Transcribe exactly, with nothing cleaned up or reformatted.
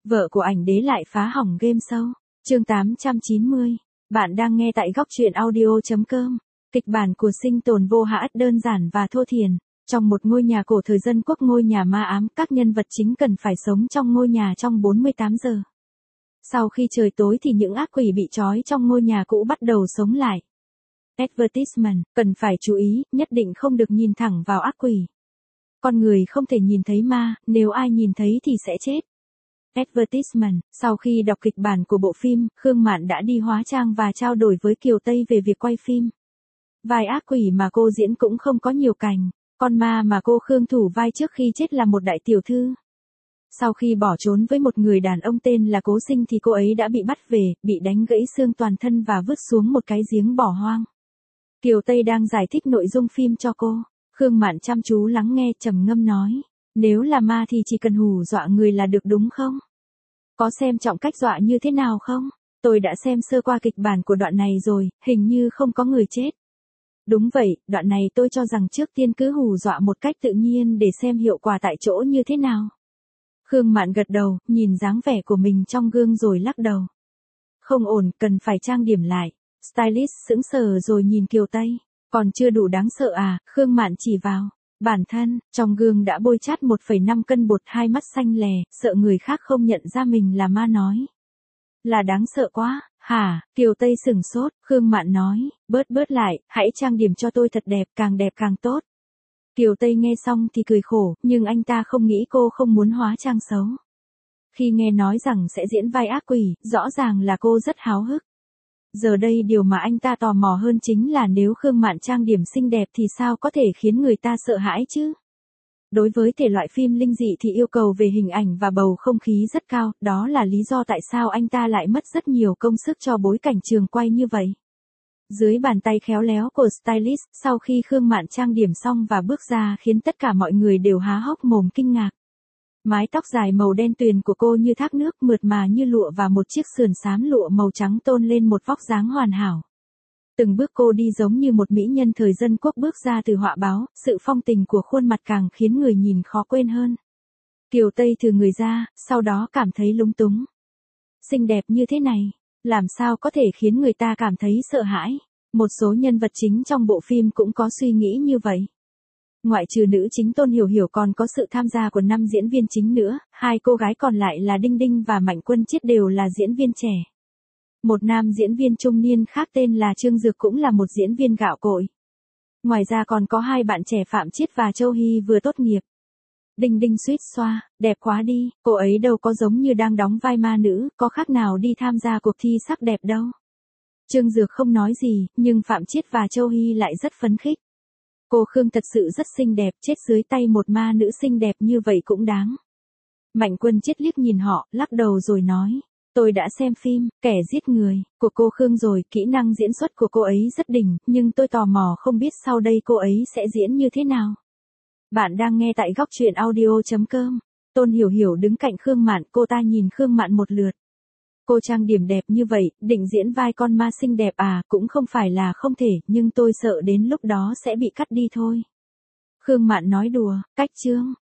Vợ của ảnh đế lại phá hỏng game show. Chương tám trăm chín mươi. Bạn đang nghe tại góc truyện audio.com. Kịch bản của Sinh tồn vô hạ đơn giản và thô thiển. Trong một ngôi nhà cổ thời dân quốc, ngôi nhà ma ám, các nhân vật chính cần phải sống trong ngôi nhà trong bốn mươi tám giờ. Sau khi trời tối thì những ác quỷ bị trói trong ngôi nhà cũ bắt đầu sống lại. Advertisement, cần phải chú ý, nhất định không được nhìn thẳng vào ác quỷ. Con người không thể nhìn thấy ma, nếu ai nhìn thấy thì sẽ chết. Advertisement, sau khi đọc kịch bản của bộ phim, Khương Mạn đã đi hóa trang và trao đổi với Kiều Tây về việc quay phim. Vai ác quỷ mà cô diễn cũng không có nhiều cảnh, con ma mà cô Khương thủ vai trước khi chết là một đại tiểu thư. Sau khi bỏ trốn với một người đàn ông tên là Cố Sinh thì cô ấy đã bị bắt về, bị đánh gãy xương toàn thân và vứt xuống một cái giếng bỏ hoang. Kiều Tây đang giải thích nội dung phim cho cô. Khương Mạn chăm chú lắng nghe, trầm ngâm nói, nếu là ma thì chỉ cần hù dọa người là được đúng không? Có xem trọng cách dọa như thế nào không? Tôi đã xem sơ qua kịch bản của đoạn này rồi, hình như không có người chết. Đúng vậy, đoạn này tôi cho rằng trước tiên cứ hù dọa một cách tự nhiên để xem hiệu quả tại chỗ như thế nào. Khương Mạn gật đầu, nhìn dáng vẻ của mình trong gương rồi lắc đầu. Không ổn, cần phải trang điểm lại. Stylist sững sờ rồi nhìn Kiều Tây. Còn chưa đủ đáng sợ à? Khương Mạn chỉ vào bản thân, trong gương đã bôi chát một phẩy năm cân bột, hai mắt xanh lè, sợ người khác không nhận ra mình là ma nói. Là đáng sợ quá, hả? Kiều Tây sửng sốt, Khương Mạn nói, bớt bớt lại, hãy trang điểm cho tôi thật đẹp, càng đẹp càng tốt. Kiều Tây nghe xong thì cười khổ, nhưng anh ta không nghĩ cô không muốn hóa trang xấu. Khi nghe nói rằng sẽ diễn vai ác quỷ, rõ ràng là cô rất háo hức. Giờ đây điều mà anh ta tò mò hơn chính là nếu Khương Mạn trang điểm xinh đẹp thì sao có thể khiến người ta sợ hãi chứ? Đối với thể loại phim linh dị thì yêu cầu về hình ảnh và bầu không khí rất cao, đó là lý do tại sao anh ta lại mất rất nhiều công sức cho bối cảnh trường quay như vậy. Dưới bàn tay khéo léo của stylist, sau khi Khương Mạn trang điểm xong và bước ra khiến tất cả mọi người đều há hốc mồm kinh ngạc. Mái tóc dài màu đen tuyền của cô như thác nước, mượt mà như lụa, và một chiếc sườn xám lụa màu trắng tôn lên một vóc dáng hoàn hảo. Từng bước cô đi giống như một mỹ nhân thời dân quốc bước ra từ họa báo, sự phong tình của khuôn mặt càng khiến người nhìn khó quên hơn. Kiều Tây thừ người ra, sau đó cảm thấy lúng túng. Xinh đẹp như thế này, làm sao có thể khiến người ta cảm thấy sợ hãi? Một số nhân vật chính trong bộ phim cũng có suy nghĩ như vậy. Ngoại trừ nữ chính Tôn Hiểu Hiểu còn có sự tham gia của năm diễn viên chính nữa, hai cô gái còn lại là Đinh Đinh và Mạnh Quân Chiết đều là diễn viên trẻ. Một nam diễn viên trung niên khác tên là Trương Dược cũng là một diễn viên gạo cội. Ngoài ra còn có hai bạn trẻ Phạm Chiết và Châu Hy vừa tốt nghiệp. Đinh Đinh suýt xoa, đẹp quá đi, cô ấy đâu có giống như đang đóng vai ma nữ, có khác nào đi tham gia cuộc thi sắc đẹp đâu. Trương Dược không nói gì, nhưng Phạm Chiết và Châu Hy lại rất phấn khích. Cô Khương thật sự rất xinh đẹp, chết dưới tay một ma nữ xinh đẹp như vậy cũng đáng. Mạnh Quân Chiết liếc nhìn họ, lắc đầu rồi nói, tôi đã xem phim Kẻ giết người của cô Khương rồi, kỹ năng diễn xuất của cô ấy rất đỉnh, nhưng tôi tò mò không biết sau đây cô ấy sẽ diễn như thế nào. Bạn đang nghe tại góc truyện audio.com. Tôn Hiểu Hiểu đứng cạnh Khương Mạn, cô ta nhìn Khương Mạn một lượt. Cô trang điểm đẹp như vậy, định diễn vai con ma xinh đẹp à, cũng không phải là không thể, nhưng tôi sợ đến lúc đó sẽ bị cắt đi thôi. Khương Mạn nói đùa, cách chương.